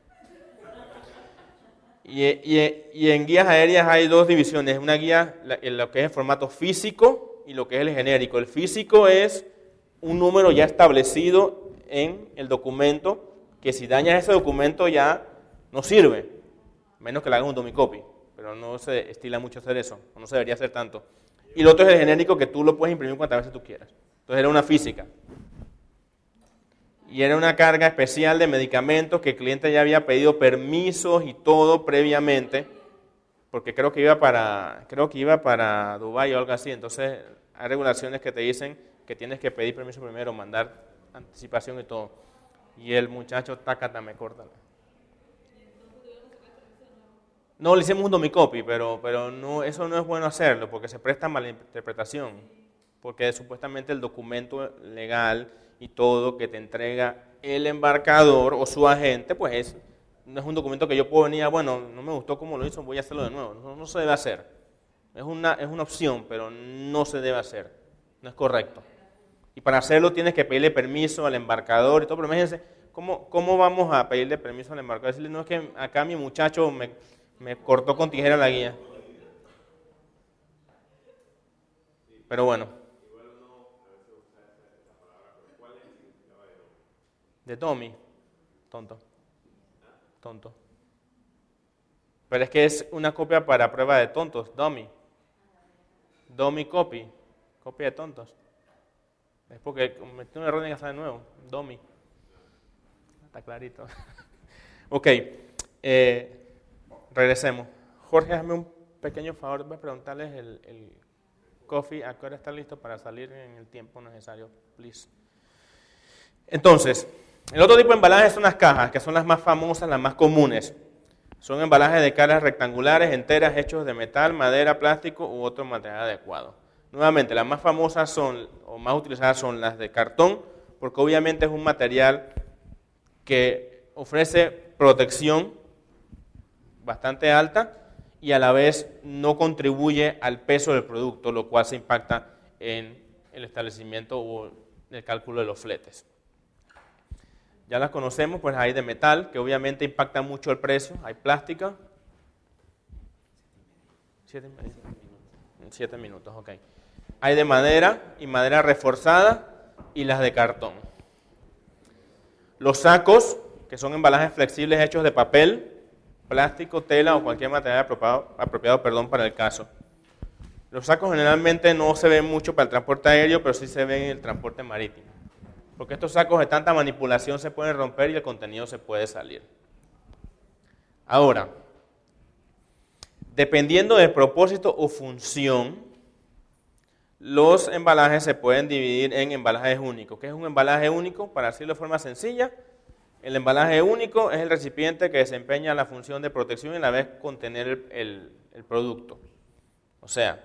Y, y, y en guías aéreas hay dos divisiones. Una guía, en lo que es el formato físico y lo que es el genérico. El físico es un número ya establecido en el documento, que si dañas ese documento ya no sirve, menos que le hagas un dummy copy. Pero no se estila mucho hacer eso, o no se debería hacer tanto. Y lo otro es el genérico, que tú lo puedes imprimir cuantas veces tú quieras. Entonces era una física. Y era una carga especial de medicamentos que el cliente ya había pedido permisos y todo previamente, porque creo que iba para, creo que iba para Dubái o algo así. Entonces hay regulaciones que te dicen que tienes que pedir permiso primero, mandar anticipación y todo. Y el muchacho, tácata, me corta. No, le hicimos un dummy copy, pero, pero no, eso no es bueno hacerlo, porque se presta mala interpretación. Porque supuestamente el documento legal y todo que te entrega el embarcador o su agente, pues es, no es un documento que yo puedo venir a, bueno, no me gustó cómo lo hizo, voy a hacerlo de nuevo. No, no se debe hacer. Es una, es una opción, pero no se debe hacer. No es correcto. Y para hacerlo tienes que pedirle permiso al embarcador y todo. Pero imagínense, ¿cómo, cómo vamos a pedirle permiso al embarcador? Decirle, no, es que acá mi muchacho me, me cortó con tijera la guía. Pero bueno. De Tommy, tonto, tonto. Pero es que es una copia para prueba de tontos, dummy. Dummy copy, copia de tontos. Es porque cometí un error en casa de nuevo, dummy. Está clarito. Ok, eh, regresemos. Jorge, hazme un pequeño favor, voy a preguntarles el, el coffee, ¿a qué hora está listo para salir en el tiempo necesario? Please. Entonces, el otro tipo de embalajes son las cajas, que son las más famosas, las más comunes. Son embalajes de caras rectangulares, enteras, hechos de metal, madera, plástico u otro material adecuado. Nuevamente, las más famosas son, o más utilizadas son las de cartón, porque obviamente es un material que ofrece protección bastante alta y a la vez no contribuye al peso del producto, lo cual se impacta en el establecimiento o el cálculo de los fletes. Ya las conocemos, pues hay de metal, que obviamente impacta mucho el precio. Hay plástica. Siete minutos. Siete minutos, ok. Hay de madera y madera reforzada y las de cartón. Los sacos que son embalajes flexibles hechos de papel, plástico, tela o cualquier material apropiado, apropiado perdón, para el caso. Los sacos generalmente no se ven mucho para el transporte aéreo, pero sí se ven en el transporte marítimo. Porque estos sacos de tanta manipulación se pueden romper y el contenido se puede salir. Ahora, dependiendo del propósito o función, los embalajes se pueden dividir en embalajes únicos. ¿Qué es un embalaje único? Para decirlo de forma sencilla, el embalaje único es el recipiente que desempeña la función de protección y a la vez contener el, el, el producto. O sea,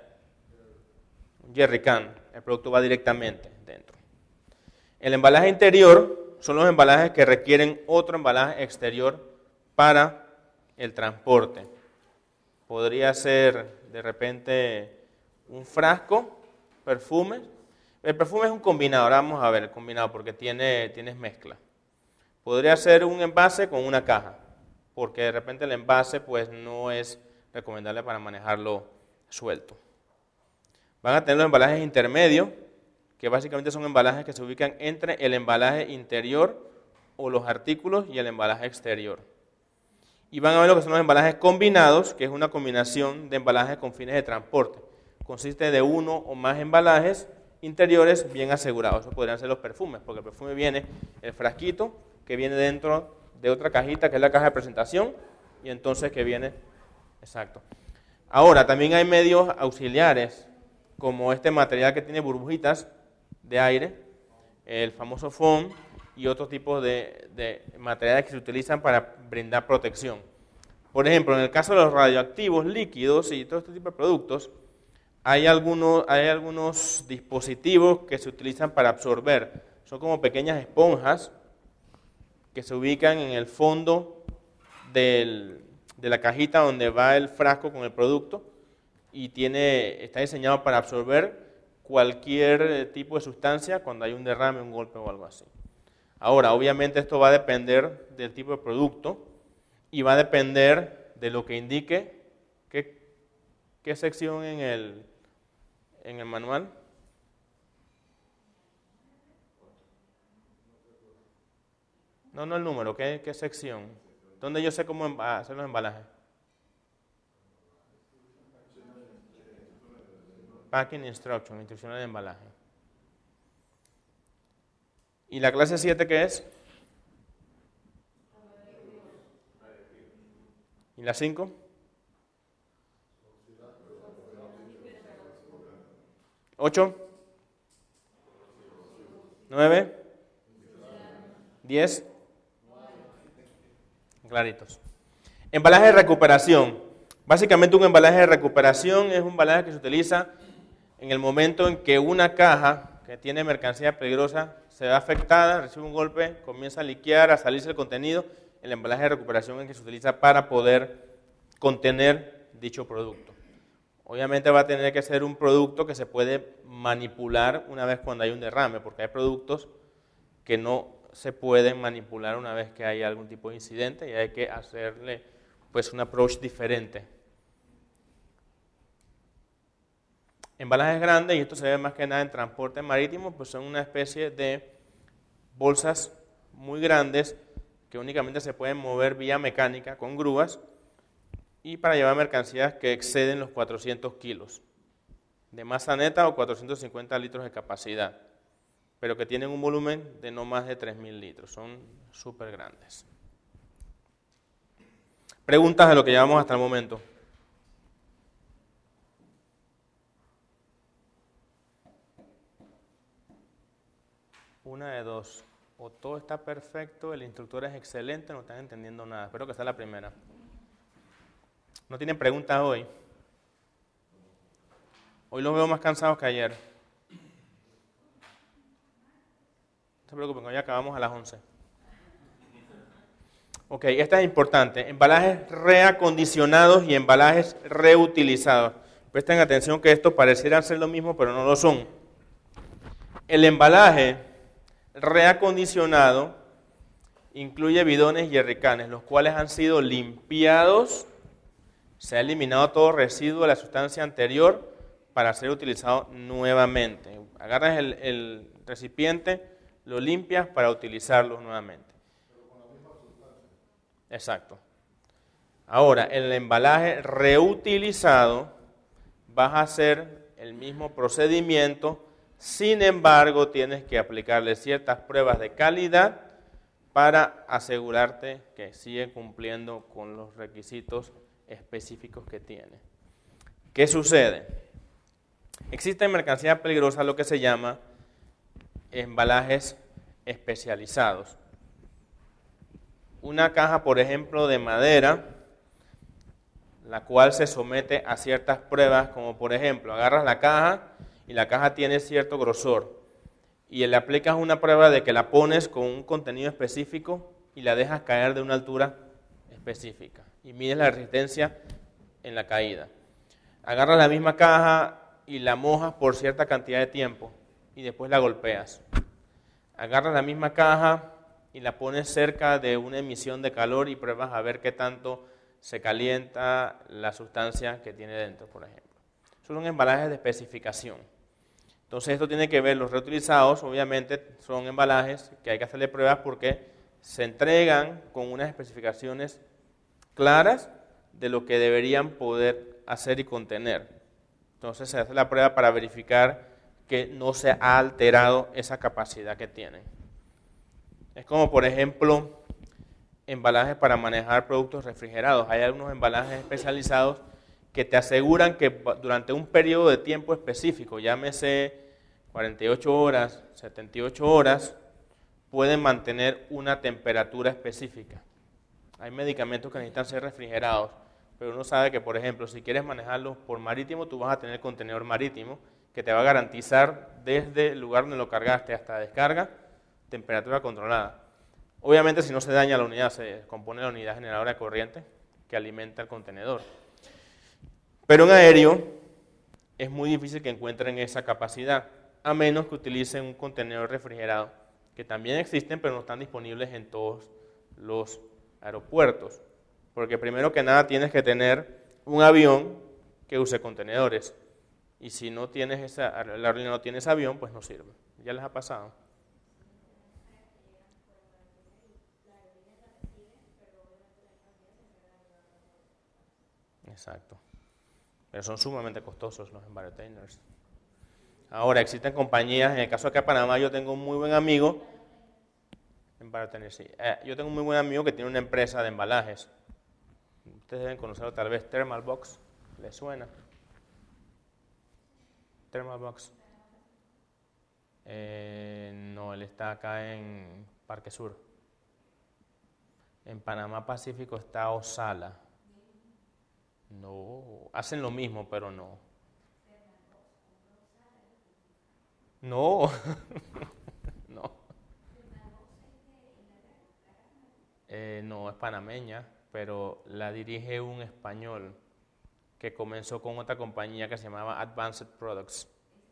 un jerrycan, el producto va directamente dentro. El embalaje interior son los embalajes que requieren otro embalaje exterior para el transporte. Podría ser de repente un frasco, perfume. El perfume es un combinado, ahora vamos a ver el combinado porque tiene, tiene mezcla. Podría ser un envase con una caja, porque de repente el envase pues no es recomendable para manejarlo suelto. Van a tener los embalajes intermedios, que básicamente son embalajes que se ubican entre el embalaje interior o los artículos y el embalaje exterior. Y van a ver lo que son los embalajes combinados, que es una combinación de embalajes con fines de transporte. Consiste de uno o más embalajes interiores bien asegurados. Eso podrían ser los perfumes, porque el perfume viene el frasquito que viene dentro de otra cajita, que es la caja de presentación, y entonces que viene, exacto. Ahora, también hay medios auxiliares, como este material que tiene burbujitas de aire, el famoso foam, y otros tipos de, de materiales que se utilizan para brindar protección. Por ejemplo, en el caso de los radioactivos líquidos y todo este tipo de productos, hay algunos, hay algunos dispositivos que se utilizan para absorber. Son como pequeñas esponjas que se ubican en el fondo del, de la cajita donde va el frasco con el producto y tiene, está diseñado para absorber cualquier tipo de sustancia cuando hay un derrame, un golpe o algo así. Ahora, obviamente esto va a depender del tipo de producto y va a depender de lo que indique qué, qué sección en el, en el manual. No, no el número, ¿qué, qué sección? ¿Dónde yo sé cómo hacer los embalajes? Packing Instruction, instrucciones de embalaje. ¿Y la clase siete qué es? ¿Y la cinco? ¿ocho? ¿nueve? ¿diez? Claritos. Embalaje de recuperación. Básicamente un embalaje de recuperación es un embalaje que se utiliza en el momento en que una caja que tiene mercancía peligrosa se ve afectada, recibe un golpe, comienza a liquear, a salirse el contenido. El embalaje de recuperación es el que se utiliza para poder contener dicho producto. Obviamente va a tener que ser un producto que se puede manipular una vez cuando hay un derrame, porque hay productos que no se pueden manipular una vez que hay algún tipo de incidente y hay que hacerle pues un approach diferente. Embalajes grandes, y esto se ve más que nada en transporte marítimo, pues son una especie de bolsas muy grandes que únicamente se pueden mover vía mecánica con grúas y para llevar mercancías que exceden los cuatrocientos kilos de masa neta o cuatrocientos cincuenta litros de capacidad, pero que tienen un volumen de no más de tres mil litros, son súper grandes. Preguntas de lo que llevamos hasta el momento. Una de dos, o todo está perfecto, el instructor es excelente, no están entendiendo nada. Espero que sea la primera. ¿No tienen preguntas hoy? Hoy los veo más cansados que ayer. No se preocupen, hoy acabamos a las once. Ok, esta es importante. Embalajes reacondicionados y embalajes reutilizados. Presten atención que esto pareciera ser lo mismo, pero no lo son. El embalaje reacondicionado incluye bidones y jerrycanes, los cuales han sido limpiados, se ha eliminado todo residuo de la sustancia anterior para ser utilizado nuevamente. Agarras el, el recipiente, lo limpias para utilizarlo nuevamente. Exacto. Ahora, en el embalaje reutilizado vas a hacer el mismo procedimiento, sin embargo, tienes que aplicarle ciertas pruebas de calidad para asegurarte que sigue cumpliendo con los requisitos específicos que tiene. ¿Qué sucede? Existe en mercancía peligrosa lo que se llama embalajes especializados. Una caja, por ejemplo, de madera, la cual se somete a ciertas pruebas, como por ejemplo, agarras la caja y la caja tiene cierto grosor y le aplicas una prueba de que la pones con un contenido específico y la dejas caer de una altura específica y mides la resistencia en la caída. Agarras la misma caja y la mojas por cierta cantidad de tiempo y después la golpeas. Agarras la misma caja y la pones cerca de una emisión de calor y pruebas a ver qué tanto se calienta la sustancia que tiene dentro, por ejemplo. Son embalajes de especificación. Entonces esto tiene que ver, los reutilizados obviamente son embalajes que hay que hacerle pruebas porque se entregan con unas especificaciones claras de lo que deberían poder hacer y contener. Entonces se hace la prueba para verificar que no se ha alterado esa capacidad que tienen. Es como, por ejemplo, embalajes para manejar productos refrigerados. Hay algunos embalajes especializados que te aseguran que durante un periodo de tiempo específico, llámese cuarenta y ocho horas, setenta y ocho horas, pueden mantener una temperatura específica. Hay medicamentos que necesitan ser refrigerados, pero uno sabe que, por ejemplo, si quieres manejarlos por marítimo, tú vas a tener contenedor marítimo que te va a garantizar desde el lugar donde lo cargaste hasta la descarga, temperatura controlada. Obviamente, si no se daña la unidad, se descompone la unidad generadora de corriente que alimenta el contenedor. Pero en aéreo es muy difícil que encuentren esa capacidad, a menos que utilicen un contenedor refrigerado, que también existen, pero no están disponibles en todos los aeropuertos. Porque primero que nada tienes que tener un avión que use contenedores. Y si no tienes esa, la aerolínea no tiene ese avión, pues no sirve. ¿Ya les ha pasado? Exacto. Pero son sumamente costosos los environtainers. Ahora, existen compañías, en el caso de acá de Panamá, yo tengo un muy buen amigo, environtainers, sí. Eh, yo tengo un muy buen amigo que tiene una empresa de embalajes. Ustedes deben conocerlo tal vez, Thermal Box, ¿les suena? Thermal Box. Eh, no, él está acá en Parque Sur. En Panamá Pacífico está Osala. No, hacen lo mismo, pero no. No, no. Eh, no, es panameña, pero la dirige un español que comenzó con otra compañía que se llamaba Advanced Products.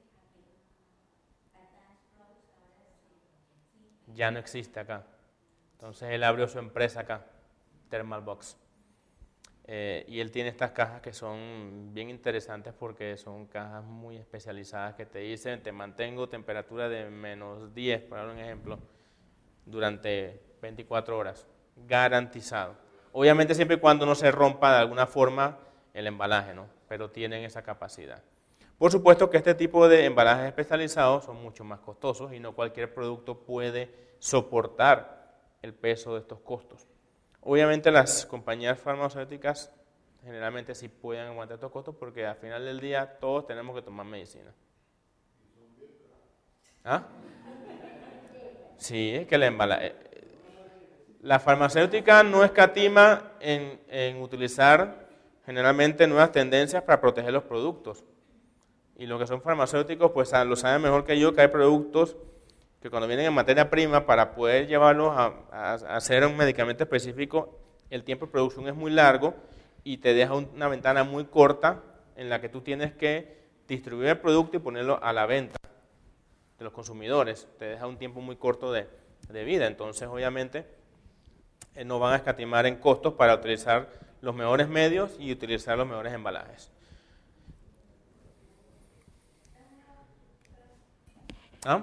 Ya no existe acá. Entonces él abrió su empresa acá, Thermal Box. Eh, y él tiene estas cajas que son bien interesantes porque son cajas muy especializadas que te dicen, te mantengo temperatura de menos diez, por dar un ejemplo, durante veinticuatro horas, garantizado. Obviamente siempre y cuando no se rompa de alguna forma el embalaje, ¿no? Pero tienen esa capacidad. Por supuesto que este tipo de embalajes especializados son mucho más costosos y no cualquier producto puede soportar el peso de estos costos. Obviamente las compañías farmacéuticas generalmente sí pueden aguantar estos costos porque al final del día todos tenemos que tomar medicina. ¿Ah? Sí, es que la embalaje. La farmacéutica no escatima en, en utilizar generalmente nuevas tendencias para proteger los productos. Y los que son farmacéuticos pues lo saben mejor que yo que hay productos que cuando vienen en materia prima, para poder llevarlos a, a, a hacer un medicamento específico, el tiempo de producción es muy largo y te deja una ventana muy corta en la que tú tienes que distribuir el producto y ponerlo a la venta de los consumidores. Te deja un tiempo muy corto de, de vida. Entonces, obviamente, eh, no van a escatimar en costos para utilizar los mejores medios y utilizar los mejores embalajes. ¿Ah?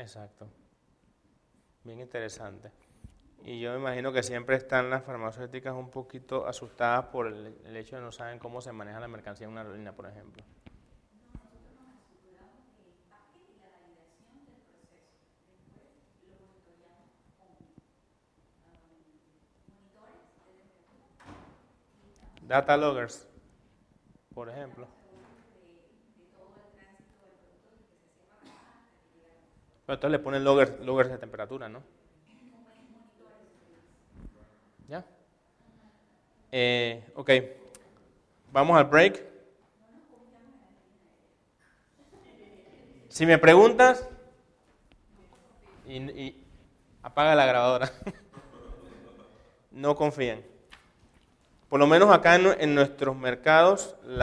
Exacto. Bien interesante. Y yo me imagino que siempre están las farmacéuticas un poquito asustadas por el, el hecho de no saben cómo se maneja la mercancía en una aerolínea, por ejemplo. Data loggers, por ejemplo. Pero entonces le ponen loggers, loggers de temperatura, ¿no? ¿Ya? Eh, ok. Vamos al break. Si me preguntas, y, y apaga la grabadora. No confíen. Por lo menos acá en, en nuestros mercados, la